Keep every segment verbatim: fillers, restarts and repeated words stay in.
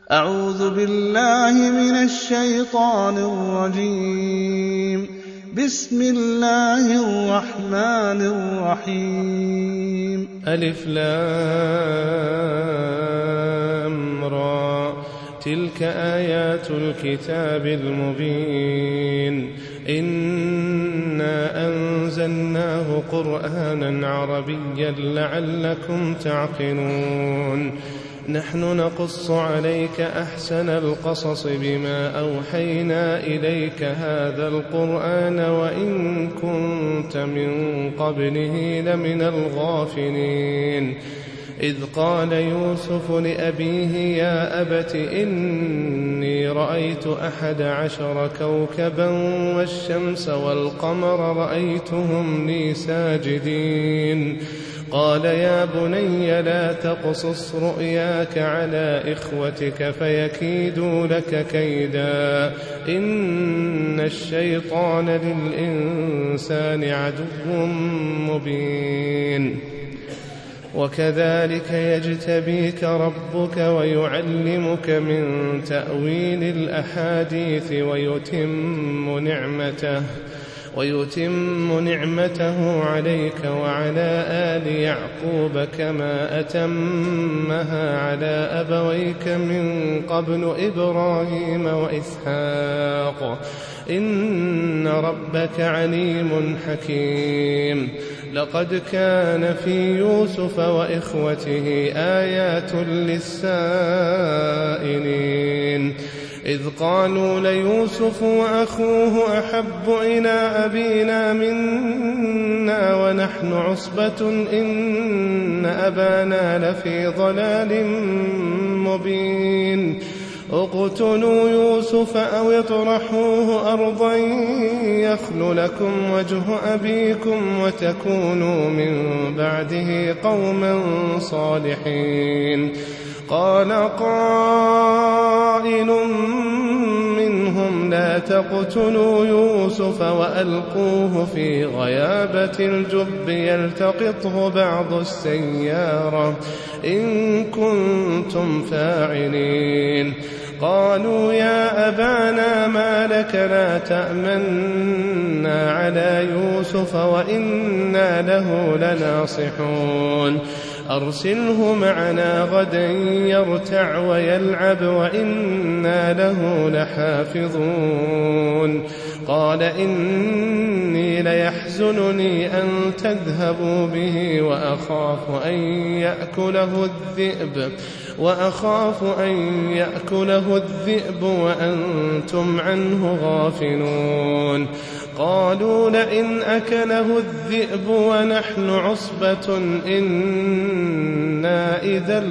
أعوذ بالله من الشيطان الرجيم. بسم الله الرحمن الرحيم. ألف لام را، تلك آيات الكتاب المبين. إنا أنزلناه قرآنا عربيا لعلكم تعقلون. نحن نقص عليك أحسن القصص بما أوحينا إليك هذا القرآن وإن كنت من قبله لمن الغافلين. إذ قال يوسف لأبيه يا أبت إني رأيت أحد عشر كوكبا والشمس والقمر رأيتهم لي ساجدين. قال يا بني لا تقصص رؤياك على إخوتك فيكيدوا لك كيدا، إن الشيطان للإنسان عدو مبين. وكذلك يجتبيك ربك ويعلمك من تأويل الأحاديث ويتم نعمته ويتم نعمته عليك وعلى آل يعقوب كما أتمها على أبويك من قبل إبراهيم وإسحاق، إن ربك عليم حكيم. لقد كان في يوسف وإخوته آيات للسائلين، إذ قالوا ليوسف وأخوه أحب إلى أبينا منا ونحن عصبة إن أبانا لفي ضلال مبين. اقتلوا يوسف أو اطرحوه أرضا يخل لكم وجه أبيكم وتكونوا من بعده قوما صالحين. قال قائل منهم لا تقتلوا يوسف وألقوه في غيابة الجب يلتقطه بعض السيارة إن كنتم فاعلين. قالوا يا أبانا ما لك لا تأمنا على يوسف وإنا له لناصحون. أرسله معنا غدا يرتع ويلعب وإنا له لحافظون. قال إني ليحزنني أن تذهبوا به وأخاف أن يأكله الذئب وأخاف أن يأكله الذئب وأنتم عنه غافلون. قالوا لئن أكله الذئب ونحن عصبة إنا إذا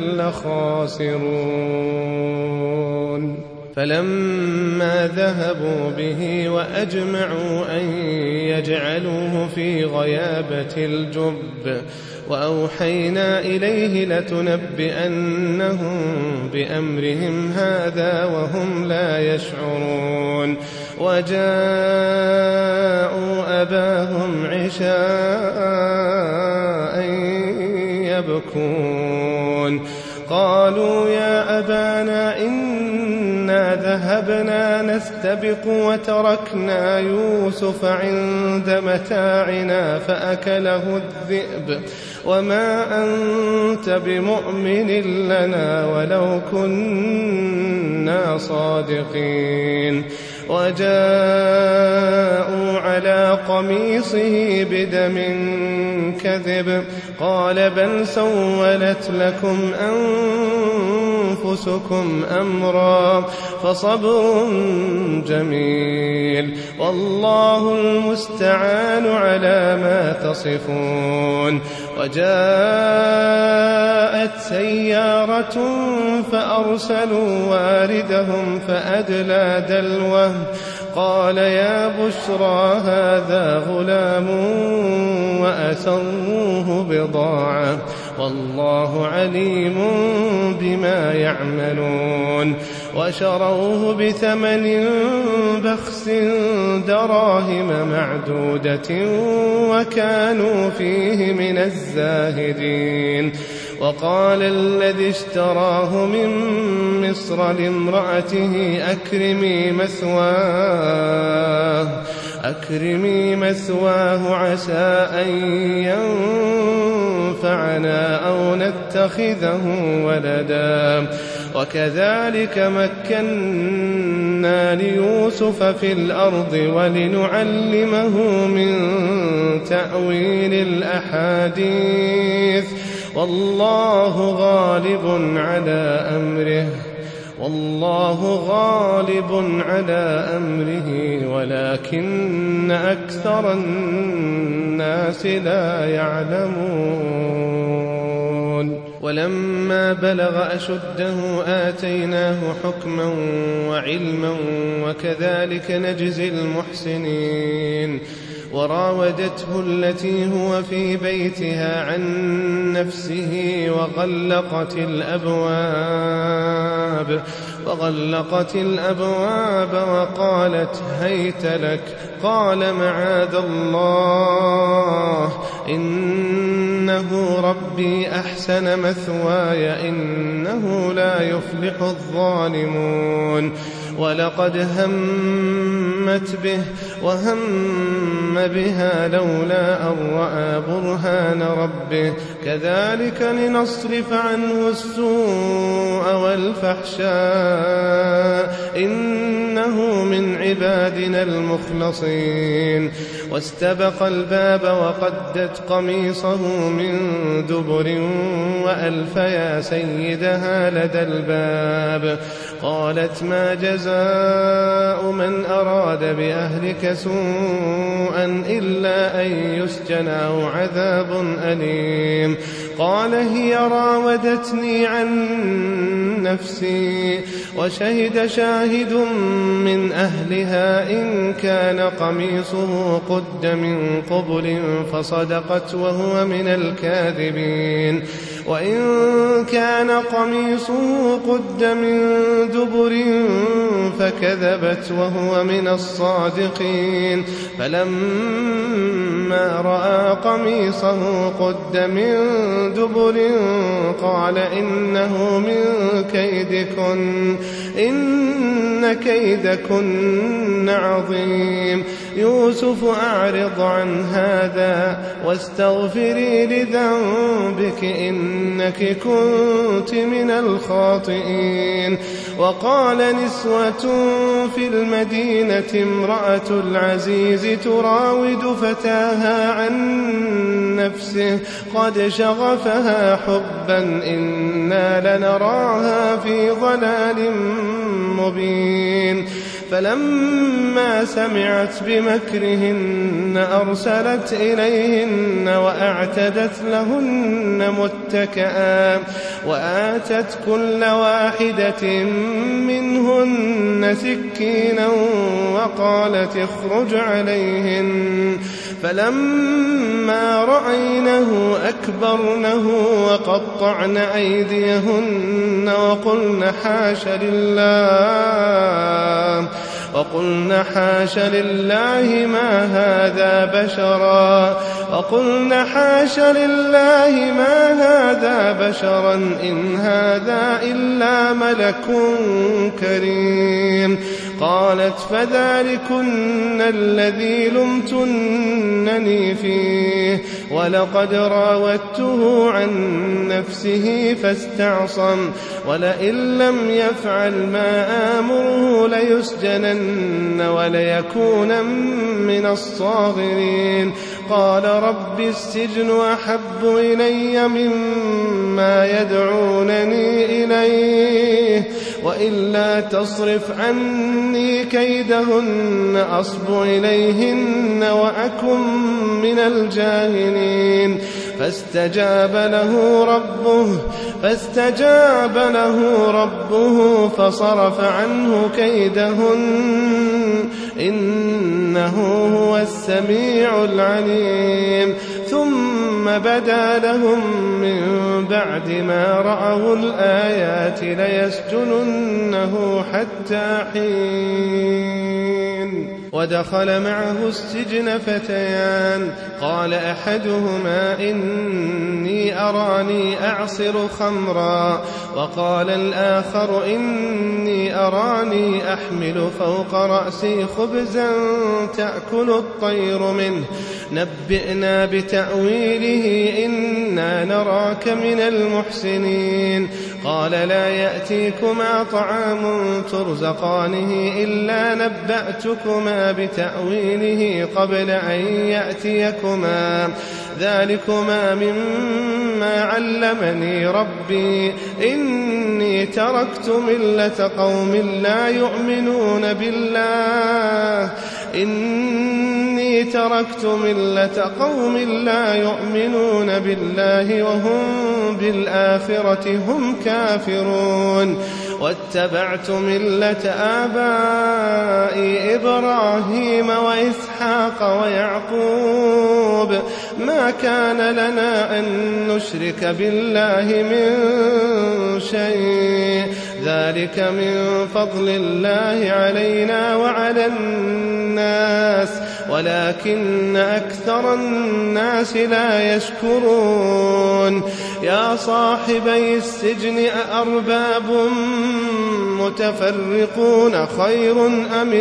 لخاسرون. فلما ذهبوا به وأجمعوا أن يجعلوه في غيابة الجب وأوحينا إليه لتنبئنهم بأمرهم هذا وهم لا يشعرون. وجاءوا أباهم عشاء يبكون. قالوا يا أبانا إنا ذهبنا نستبق وتركنا يوسف عند متاعنا فأكله الذئب وما أنت بمؤمن لنا ولو كنا صادقين. وجاءوا على قميصه بدم كذب قال بل سولت لكم أنفسكم أمرا فصبر جميل والله المستعان على ما تصفون. وجاءت سيارة فأرسلوا واردهم فأدلى دلوه قال يا بشرى هذا غلام وأسروه بضاعة والله عليم بما يعملون. وشروه بثمن بخس دراهم معدودة وكانوا فيه من الزاهدين. وقال الذي اشتراه من مصر لامرأته أكرمي مثواه أكرمي مثواه عسى أن ينفعنا أو نتخذه ولدا وكذلك مكنا ليوسف في الأرض ولنعلمه من تأويل الأحاديث والله غالب على أمره والله غالب على أمره ولكن أكثر الناس لا يعلمون ولما بلغ أشده آتيناه حكما وعلما وكذلك نجزي المحسنين وراودته التي هو في بيتها عن نفسه وغلقت الأبواب وغلقت الأبواب وقالت هيت لك قال معاذ الله إنه ربي أحسن مثواي إنه لا يفلح الظالمون ولقد همت به وهم بها لولا أن رأى برهان ربه كذلك لنصرف عنه السوء والفحشاء إنه من عبادنا المخلصين واستبق الباب وقدت قميصه من دبر وألف يا سيدها لدى الباب قالت ما جزاء من أراد بأهلك سوءا إلا أن يسجن أو عذاب أليم قال هي راودتني عن نفسي وشهد شاهد من أهلها إن كان قميصه قد من قبل فصدقت وهو من الكاذبين وإن كان قميصه قد من دبر فكذبت وهو من الصادقين فلما رأى قميصه قد من دبر قال إنه من كيدكن إن كيدكن عظيم يوسف أعرض عن هذا واستغفري لذنبك إنك كنت من الخاطئين وقال نسوة في المدينة امرأة العزيز تراود فتاها عن نفسه قد شغفها حبا إنا لنراها في ضلال مبين فلما سمعت بمكرهن أرسلت إليهن وأعتدت لهن متكئا وآتت كل واحدة منهن سكينا وقالت اخرج عليهن فلما رأينه أكبرنه وقطعن أيديهن وقلن حاش لله وقلن حاش لله ما هذا بشرا وقلن حاش لله ما هذا بشرا إن هذا إلا ملك كريم قالت فذلكن الذي لمتنني فيه ولقد راودته عن نفسه فاستعصم ولئن لم يفعل ما آمره ليسجنن وليكون من الصاغرين قال رب السجن أحب إلي مما يدعونني إليه وإلا تصرف عني كيدهن أصب إليهن وأكن من الجاهلين فاستجاب له ربه فاستجاب له ربه فصرف عنه كيدهن إنه هو السميع العليم ثم بدا لهم من بعد ما رأوا الآيات ليسجننه حتى حين. ودخل معه السجن فتيان قال أحدهما إني أراني أعصر خمرا وقال الآخر إني أراني أحمل فوق رأسي خبزا تأكل الطير منه نبئنا بتأويله إنا نراك من المحسنين. قال لا يأتيكما طعام ترزقانه إلا نبأتكما بتأويله قبل أن يأتيكما ذلكما مما علمني ربي إني تركت ملة قوم لا يؤمنون بالله إني تركت ملة قوم لا يؤمنون بالله وهم بالآخرة هم كافرون واتبعت ملة آبائي إبراهيم وإسحاق ويعقوب ما كان لنا أن نشرك بالله من شيء ذلك من فضل الله علينا وعلى الناس ولكن أكثر الناس لا يشكرون. يا صاحبي السجن أأرباب متفرقون خير أم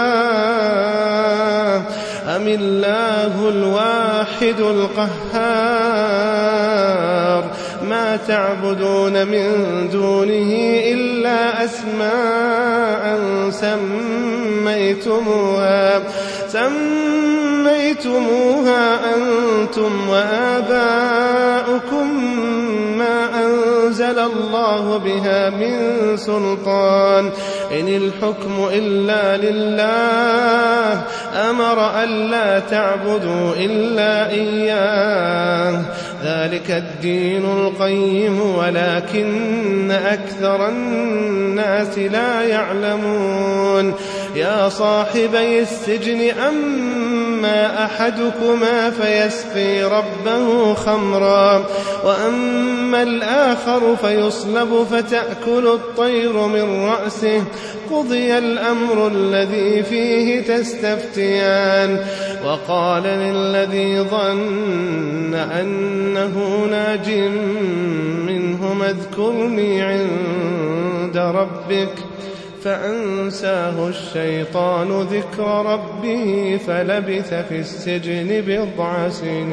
الله أم الله الواحد القهار ما تعبدون من دونه إلا أسماء سميتموها سميتموها أنتم وآباؤكم ما أنزل الله بها من سلطان إن الحكم إلا لله أمر ألا تعبدوا إلا إياه ذلك الدين القيم ولكن أكثر الناس لا يعلمون. يا صاحبي السجن أما أحدكما فيسقي ربه خمرا وأما الآخر فيصلب فتأكل الطير من رأسه قضي الأمر الذي فيه تستفتيان. وقال للذي ظن أنه ناج منهما اذكرني عند ربك فأنساه الشيطان ذكر ربه فلبث في السجن بضع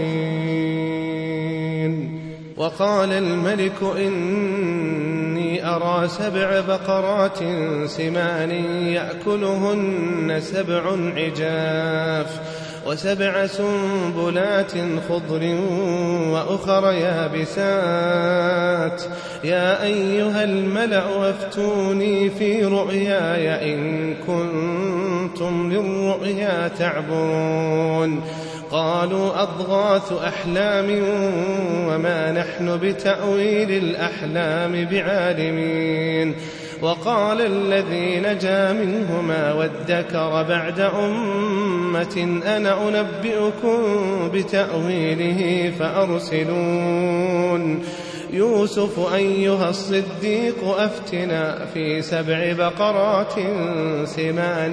سنين. وقال الملك إني أرى سبع بقرات سمان يأكلهن سبع عجاف وسبع سنبلات خضر وأخر يابسات يا أيها الملأ أفتوني في رؤياي إن كنتم للرؤيا تعبرون. قالوا أضغاث أحلام وما نحن بتأويل الأحلام بعالمين. وقال الذي نجا منهما وادكر بعد أمة أنا أنبئكم بتأويله فأرسلون. يوسف أيها الصديق أفتنا في سبع بقرات سمان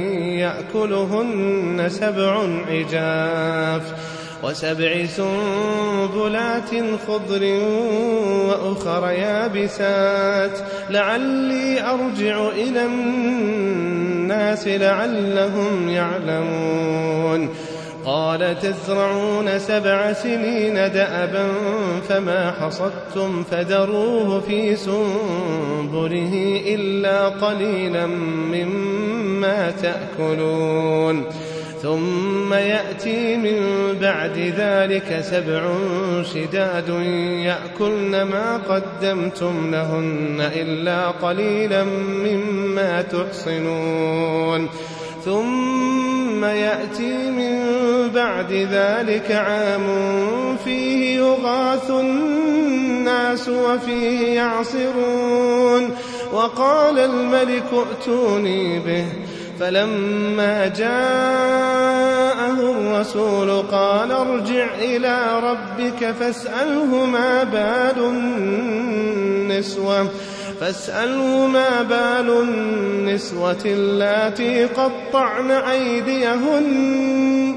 يأكلهن سبع عجاف وسبع سنبلات خضر وأخر يابسات لعلي أرجع إلى الناس لعلهم يعلمون. قال تزرعون سبع سنين دأبا فما حصدتم فذروه في سنبله إلا قليلا مما تأكلون ثم يأتي من بعد ذلك سبع شداد يأكلن ما قدمتم لهن إلا قليلا مما تحصنون ثم يأتي من بعد ذلك عام فيه يغاث الناس وفيه يعصرون. وقال الملك ائتوني به فلما جاءه جاءه الرسول قال ارجع إلى ربك فاسأله ما بال النسوة فاسأله ما بال النسوة اللاتي قطعن أيديهن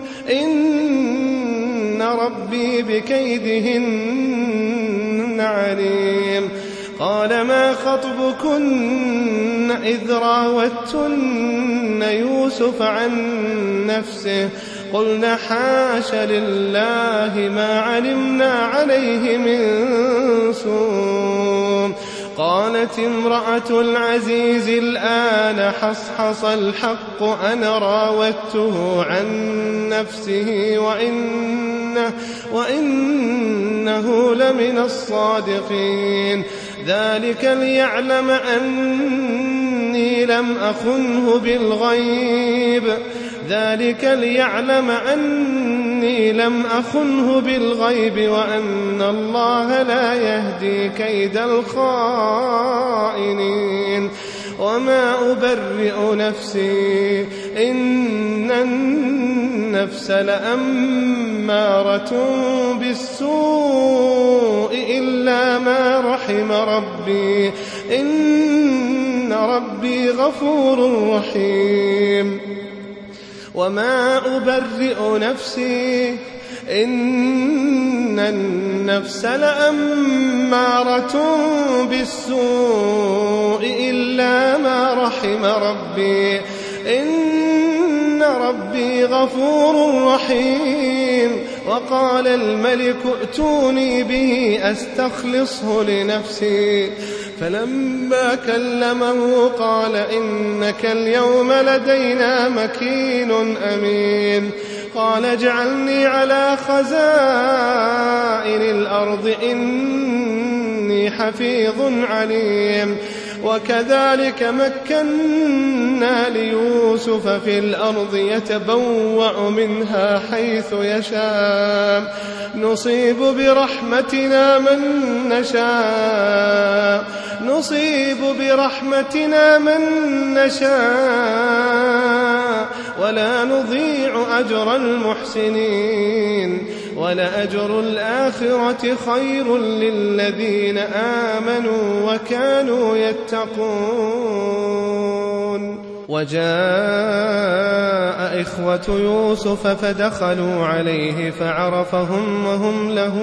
إن ربي بكيدهن عليم. قال ما خطبكن إذ راوتن يوسف عن نفسه قلنا حاش لله ما علمنا عليه من سوء. قالت امرأة العزيز الآن حصحص الحق أنا راودته عن نفسه وإنه, وإنه لمن الصادقين. ذلك ليعلم أني لم أخنه بالغيب ذلك ليعلم أني لم أخنه بالغيب وأن الله لا يهدي كيد الخائنين. وما أبرئ نفسي إن النفس لأمارة بالسوء إلا ما رحم ربي إن ربي غفور رحيم. وما أبرئ نفسي إن النفس لأمارة بالسوء إلا ما رحم ربي إن ربي غفور رحيم. وقال الملك ائتوني به أستخلصه لنفسي فلما كلمه قال إنك اليوم لدينا مكين أمين. قال اجعلني على خزائن الأرض إني حفيظ عليم. وكذلك مكنا ليوسف في الأرض يتبوأ منها حيث يشاء نصيب برحمتنا من نشاء نصيب برحمتنا من نشاء ولا نضيع أجر المحسنين. ولأجر الآخرة خير للذين آمنوا وكانوا يتقون. وجاء إخوة يوسف فدخلوا عليه فعرفهم وهم له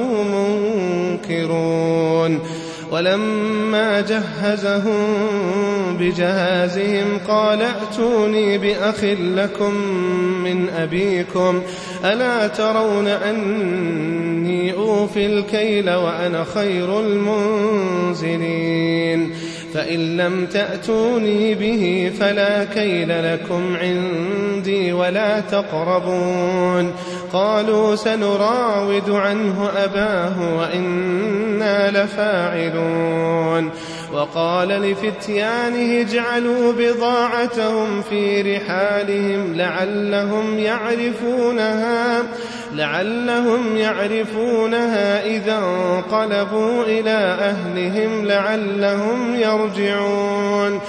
منكرون. ولما جهزهم بجهازهم قال ائتوني بأخ لكم من أبيكم ألا ترون أني أوفي الكيل وأنا خير المنزلين. فإن لم تأتوني به فلا كيل لكم عندي ولا تقربون. قالوا سنراود عنه أباه وإنا لفاعلون. وقال لفتيانه اجعلوا بضاعتهم في رحالهم لعلهم يعرفونها لعلهم يعرفونها إذا انقلبوا إلى أهلهم لعلهم يرجعون.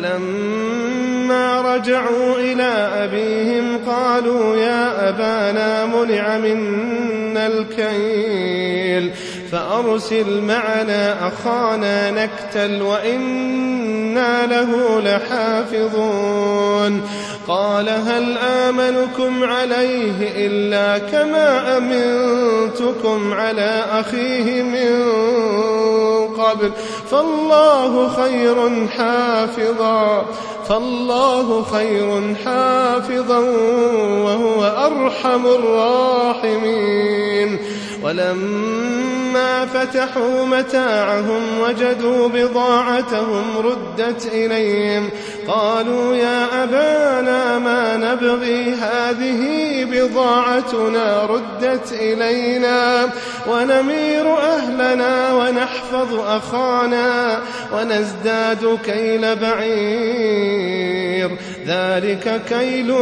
فلما رجعوا إلى أبيهم قالوا يا أبانا منع منا الكيل فأرسل معنا أخانا نكتل وإنا له لحافظون. قال هل آمنكم عليه إلا كما أمنتكم على أخيه من قبل فالله خير حافظا فالله خير حافظا وهو أرحم الراحمين. ولما فتحوا متاعهم وجدوا بضاعتهم ردت إليهم قالوا يا أبانا ما نبغي هذه بضاعتنا ردت إلينا ونمير أهلنا ونحفظ أخانا ونزداد كيل بعير ذلك كيل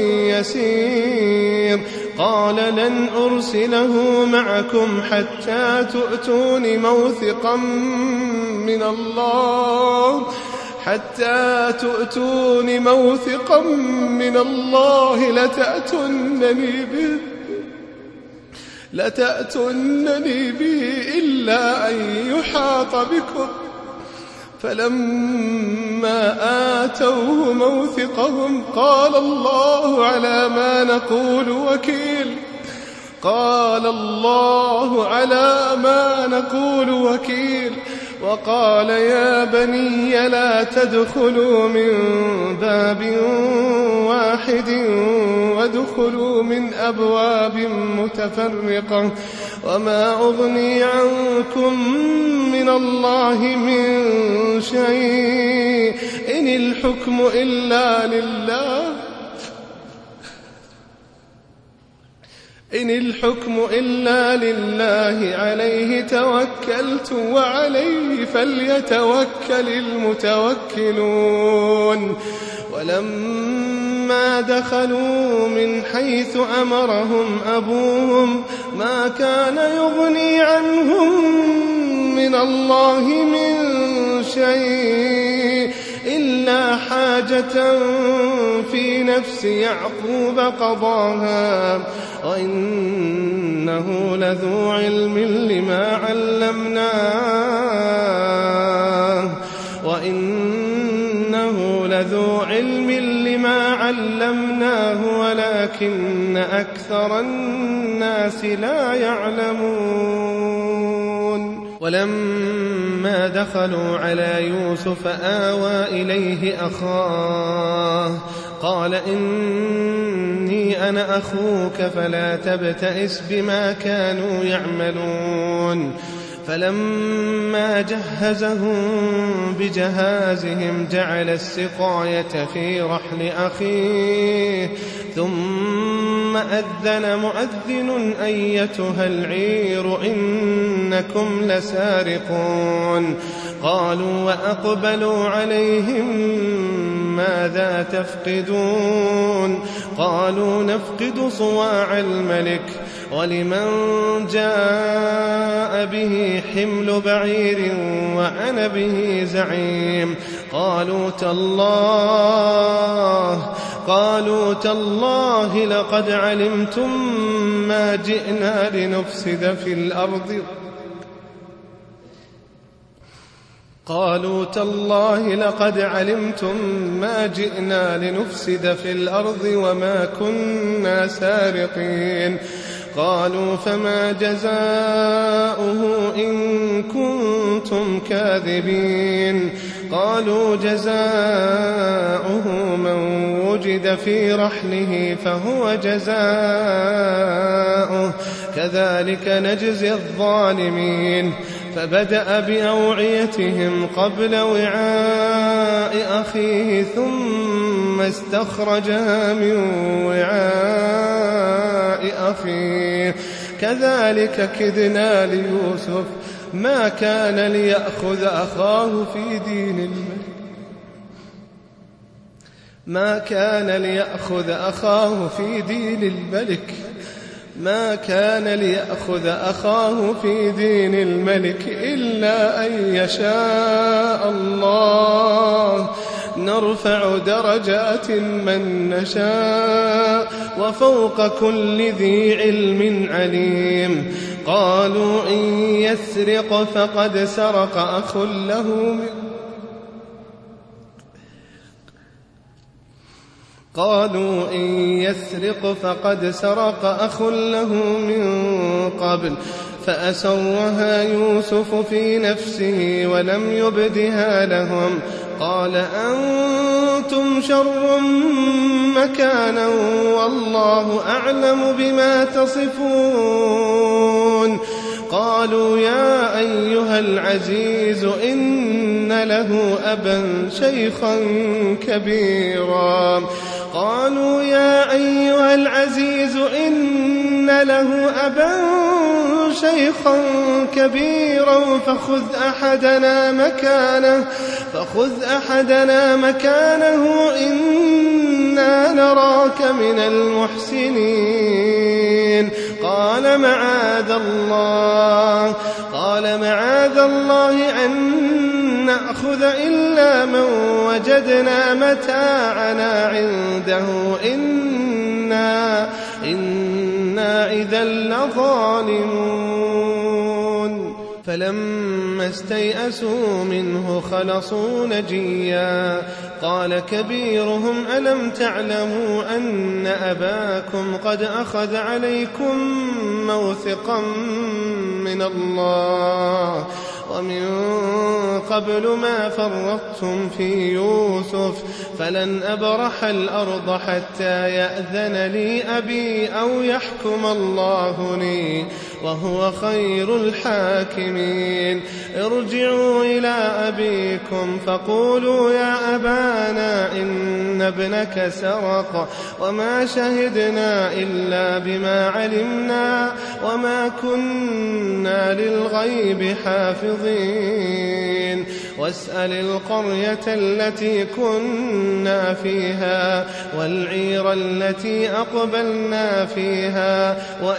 يسير. قال لن أرسله معكم حتى تؤتون موثقا من الله حتى تؤتون موثقا من الله لتأتونني به لتأتونني به إلا أن يحاط بكم. فلما آتوه موثقهم قال الله على ما نقول وكيل قال الله على ما نقول وكيل وقال يا بني لا تدخلوا من باب واحد وادخلوا من أبواب متفرقة وما أغني عنكم من الله من شيء إن الحكم إلا لله إن الحكم إلا لله عليه توكلت وعليه فليتوكل المتوكلون. ولما دخلوا من حيث أمرهم أبوهم ما كان يغني عنهم من الله من شيء إلا حاجة في نفس يعقوب قضاها وإنه لذو علم لما علمناه وإنه لذو علم لما علمناه ولكن أكثر الناس لا يعلمون. ولما دخلوا على يوسف آوى إليه أخاه قال إني أنا أخوك فلا تبتئس بما كانوا يعملون. فلما جهزهم بجهازهم جعل السقاية في رحل أخيه ثم أذن مؤذن أيتها العير إنكم لسارقون. قالوا وأقبلوا عليهم ماذا تفقدون قالوا نفقد صواع الملك ولمن جاء به حمل بعير وأنا به زعيم. قالوا تالله قالوا تالله لقد علمتم ما جئنا لنفسد في الأرض قالوا تالله لقد علمتم ما جئنا لنفسد في الأرض وما كنا سارقين. قالوا فما جزاؤه إن كنتم كاذبين. قالوا جزاؤه من وجد في رحله فهو جزاؤه كذلك نجزي الظالمين. فبدأ بأوعيتهم قبل وعاء أخيه ثم استخرجها من وعاء أخيه كذلك كدنا ليوسف ما كان ليأخذ أخاه في دين الملك ما كان ليأخذ أخاه في دين الملك ما كان ليأخذ أخاه في دين الملك إلا أن يشاء الله نرفع درجات من نشاء وفوق كل ذي علم عليم. قالوا إن يسرق فقد سرق أخ له من قالوا إن يسرق فقد سرق أخ له من قبل فأسرها يوسف في نفسه ولم يبدها لهم. قال أنتم شر مكانا والله أعلم بما تصفون. قالوا يا أيها العزيز إن له أبا شيخا كبيرا قالوا يا أيها العزيز إن له أبا شيخا كبيرا فخذ أحدنا مكانه فخذ أحدنا مكانه إنا نراك من المحسنين. قال معاذ الله قال معاذ الله أن نأخذ إلا من وجدنا متاعنا عنده إنا, إنا إذا لظالمون فلما استيئسوا منه خلصوا نجيا قال كبيرهم ألم تعلموا أن أباكم قد أخذ عليكم موثقا من الله ومن قبل ما فرطتم في يوسف فلن أبرح الأرض حتى يأذن لي أبي أو يحكم الله لي وهو خير الحاكمين ارجعوا إلى أبيكم فقولوا يا أبانا إن ابنك سرق وما شهدنا إلا بما علمنا وما كنا للغيب حافظين واسأل القرية التي كنا فيها والعير التي أقبلنا فيها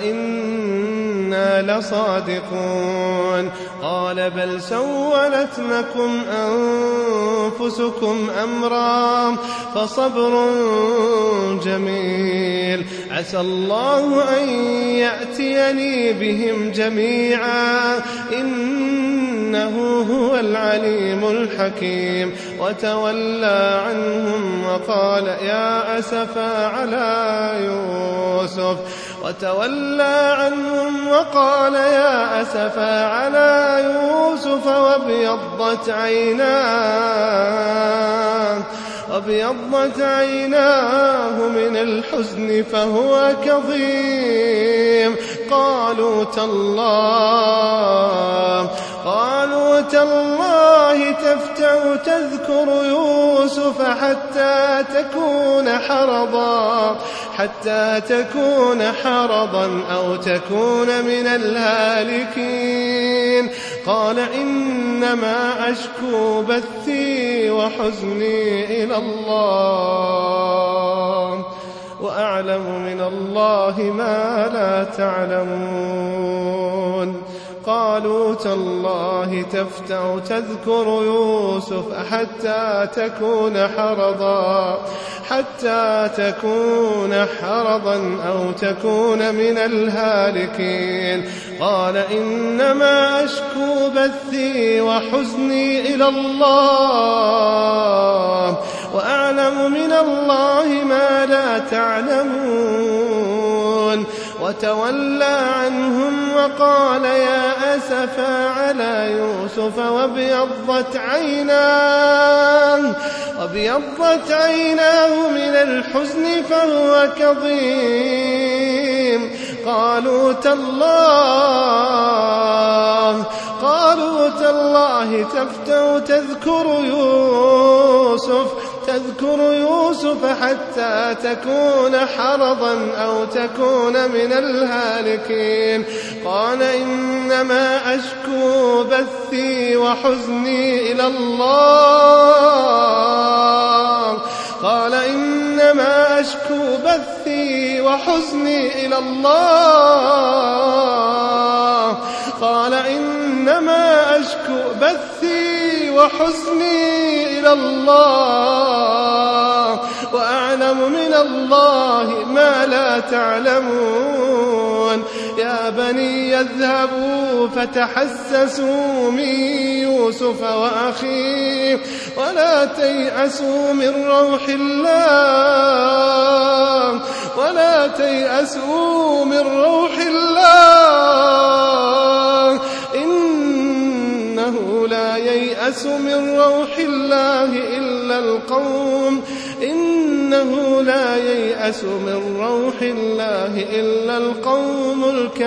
وإنا لصادقون قال بل سولت لكم أنفسكم أمرا فصبر جميل عسى الله أن يأتيني بهم جميعا إنه هو العليم الحكيم وتولى عنهم وقال يا أسفا على يوسف وتولى عنهم وقال يا أسفا على يوسف وابيضت عيناه وابيضت عيناه من الحزن فهو كظيم قالوا تالله قالوا تالله تفتأ تذكر يوسف حتى تكون حرضا حتى تكون حرضا أو تكون من الهالكين قال إنما أشكو بثي وحزني إلى الله وأعلم من الله ما لا تعلمون قالوا تالله تفتأ تذكر يوسف حتى تكون حرضا حتى تكون حرضا أو تكون من الهالكين قال إنما أشكو بثي وحزني إلى الله وأعلم من الله ما لا تعلمون وتولى عنهم وقال يا أسفا على يوسف وابيضت عيناه وابيضت عيناه من الحزن فهو كظيم قالوا تالله قالوا تالله تفتأ تذكر يوسف تذكر يوسف حتى تكون حرضا أو تكون من الهالكين قال إنما أشكو بثي وحزني إلى الله قال إنما أشكو بثي وحزني إلى الله قال إنما أشكو بثي وحزني إلى الله وأعلم من الله ما لا تعلمون يا بني اذهبوا فتحسسوا من يوسف وأخيه ولا تيأسوا من روح الله ولا تيأسوا من روح الله إنه لا ييأس من روح الله إلا القوم إنه لا ييأس من روح الله إلا القوم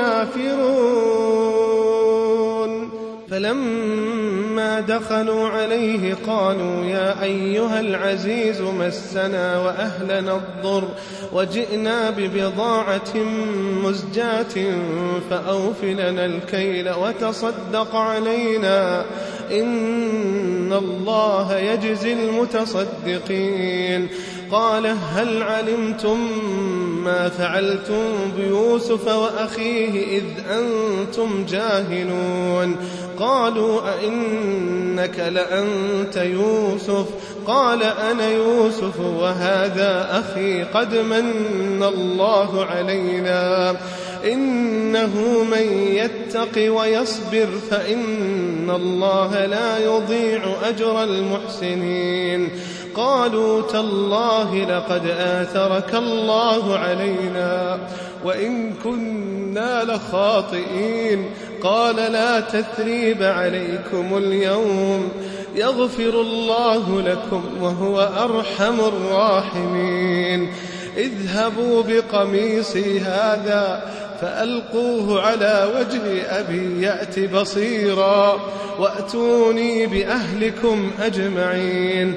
الكافرون فلما دخلوا عليه قالوا يا أيها العزيز مسنا وأهلنا الضر وجئنا ببضاعة مزجاة فأوف لنا الكيل وتصدق علينا إن إن الله يجزي المتصدقين. قال هل علمتم ما فعلتم بيوسف وأخيه إذ أنتم جاهلون؟ قالوا أئنك لأنت يوسف؟ قال أنا يوسف وهذا أخي قد من الله علينا إنه من يتق ويصبر فإن الله لا يضيع أجر المحسنين. قالوا تالله لقد آثرك الله علينا وإن كنا لخاطئين. قال لا تثريب عليكم اليوم يغفر الله لكم وهو أرحم الراحمين. اذهبوا بقميصي هذا فألقوه على وجه أبي يأت بصيرا وأتوني بأهلكم أجمعين.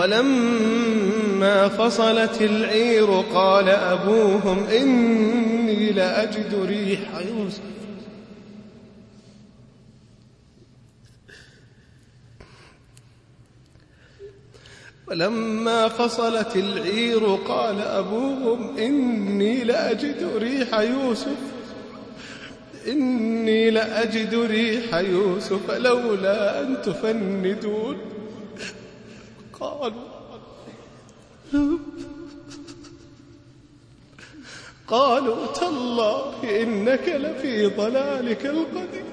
ولما فصلت العير قال أبوهم إني لأجد ريح يوسف ولما فصلت العير قال أبوهم إني لأجد ريح يوسف إني لأجد ريح يوسف لولا أن تفندون. قالوا قالوا تالله إنك لفي ضلالك القديم.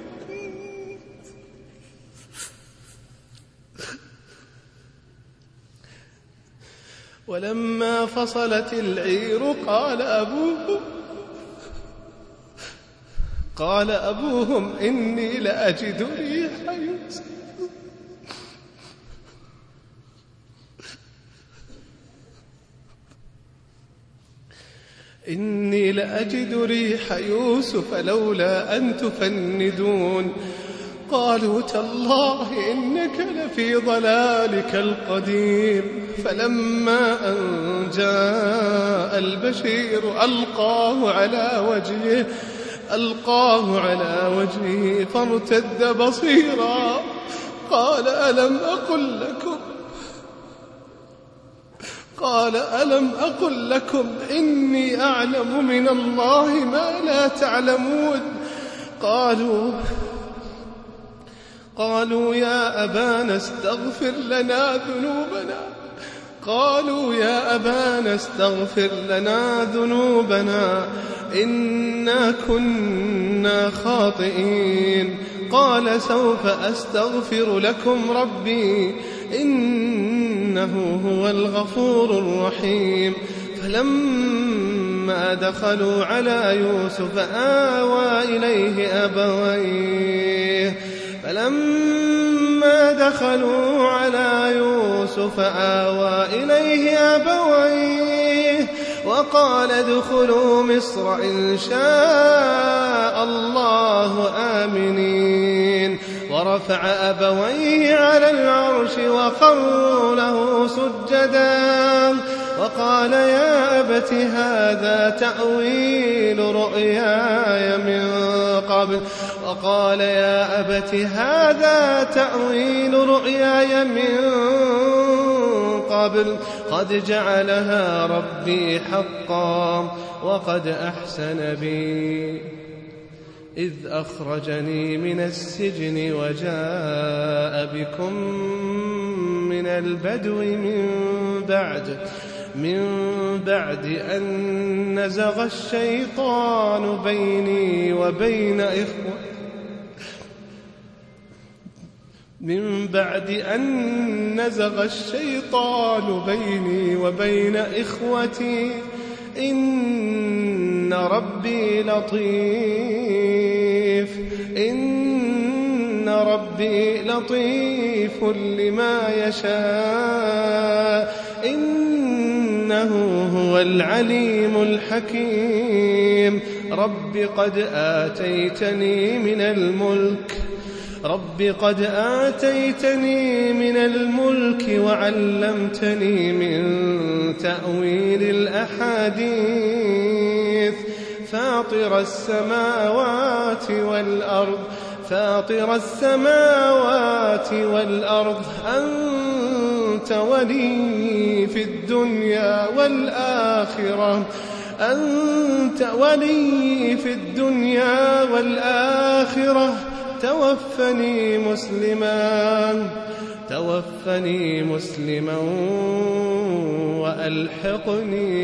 ولما فصلت العير قال أبوهم قال أبوهم إني لأجد ريح يوسف إني لأجد ريح يوسف لولا أن تفندون. قالوا تالله إنك لفي ضلالك القديم. فلما أن جاء البشير ألقاه على وجهه ألقاه على وجهه فارتد بصيرا قال ألم أقل لكم قال ألم أقل لكم إني أعلم من الله ما لا تعلمون. قالوا قالوا يا أبانا استغفر لنا ذنوبنا قالوا يا أبانا استغفر لنا ذنوبنا إنا كنا خاطئين. قال سوف أستغفر لكم ربي إنه هو الغفور الرحيم. فلما دخلوا على يوسف آوى إليه أبويه فلما دخلوا على يوسف آوى إليه أبويه وقال ادخلوا مصر إن شاء الله آمنين. ورفع أبويه على العرش وخروا له سجدا وقال يا أبت هذا تأويل رؤياي من قبل وقال يا أبت هذا تأويل رؤياي من قبل قد جعلها ربي حقا وقد أحسن بي إذ أخرجني من السجن وجاء بكم من البدو من بعد من بعد أن نزغ الشيطان بيني وبين إخوة من بعد أن نزغ الشيطان بيني وبين إخوتي إن ربي لطيف إن ربي لطيف لما يشاء إنه هو العليم الحكيم. رب قد آتيتني من الملك رب قد آتيتني من الملك وعلمتني من تأويل الأحاديث فاطر السماوات والأرض فاطر السماوات والأرض أنت ولي في الدنيا والآخرة أنت ولي في الدنيا والآخرة توفني مسلما توفني مسلما وألحقني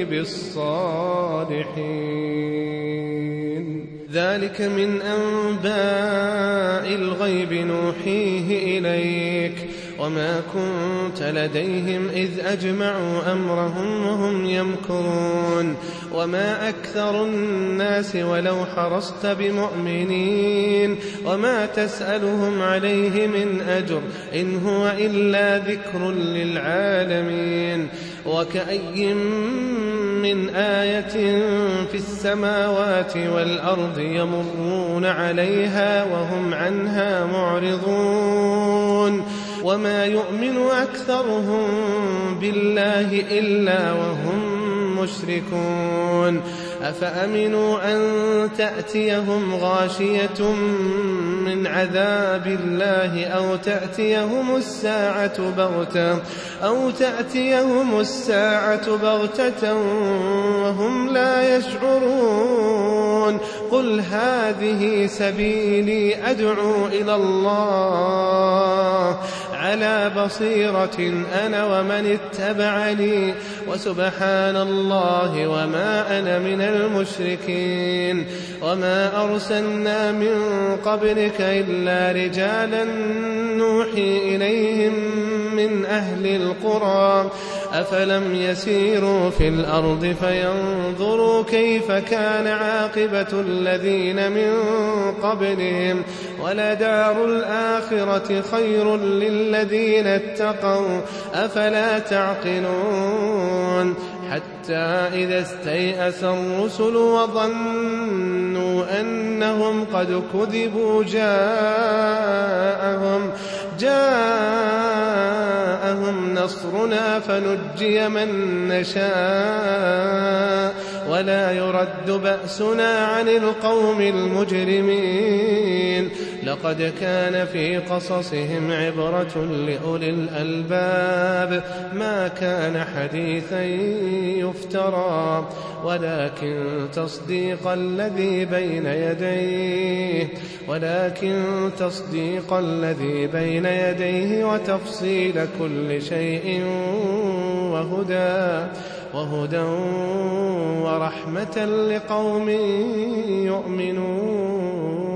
بالصالحين. ذلك من أنباء الغيب نوحيه إليك وما كنت لديهم إذ أجمعوا أمرهم وهم يمكرون وما أكثر الناس ولو حرصت بمؤمنين وما تسألهم عليه من أجر إن هو إلا ذكر للعالمين. وكأي من آية في السماوات والأرض يمرون عليها وهم عنها معرضون وما يؤمن أكثرهم بالله إلا وهم مشركون. أفأمنوا أن تأتيهم غاشية من عذاب الله أو تأتيهم الساعة بغتة أو تأتيهم الساعة بغتة وهم لا يشعرون. قل هذه سبيلي أدعو إلى الله على بصيرة أنا ومن اتبعني وسبحان الله وما أنا من المشركين. وما أرسلنا من قبلك إلا رجالا نوحي إليهم من أهل القرى أفلم يسيروا في الأرض فينظروا كيف كان عاقبة الذين من قبلهم ولدار الآخرة خير للذين اتقوا أفلا تعقلون. حتى إذا استيأس الرسل وظنوا أنهم قد كذبوا جاءهم جاءهم نصرنا فنجي من نشاء ولا يرد بأسنا عن القوم المجرمين. لقد كان في قصصهم عبرة لأولي الألباب ما كان حديثا يفترى ولكن تصديق الذي بين يديه ولكن تصديق الذي بين يديه وتفصيل كل شيء وهدى وهدى ورحمة لقوم يؤمنون.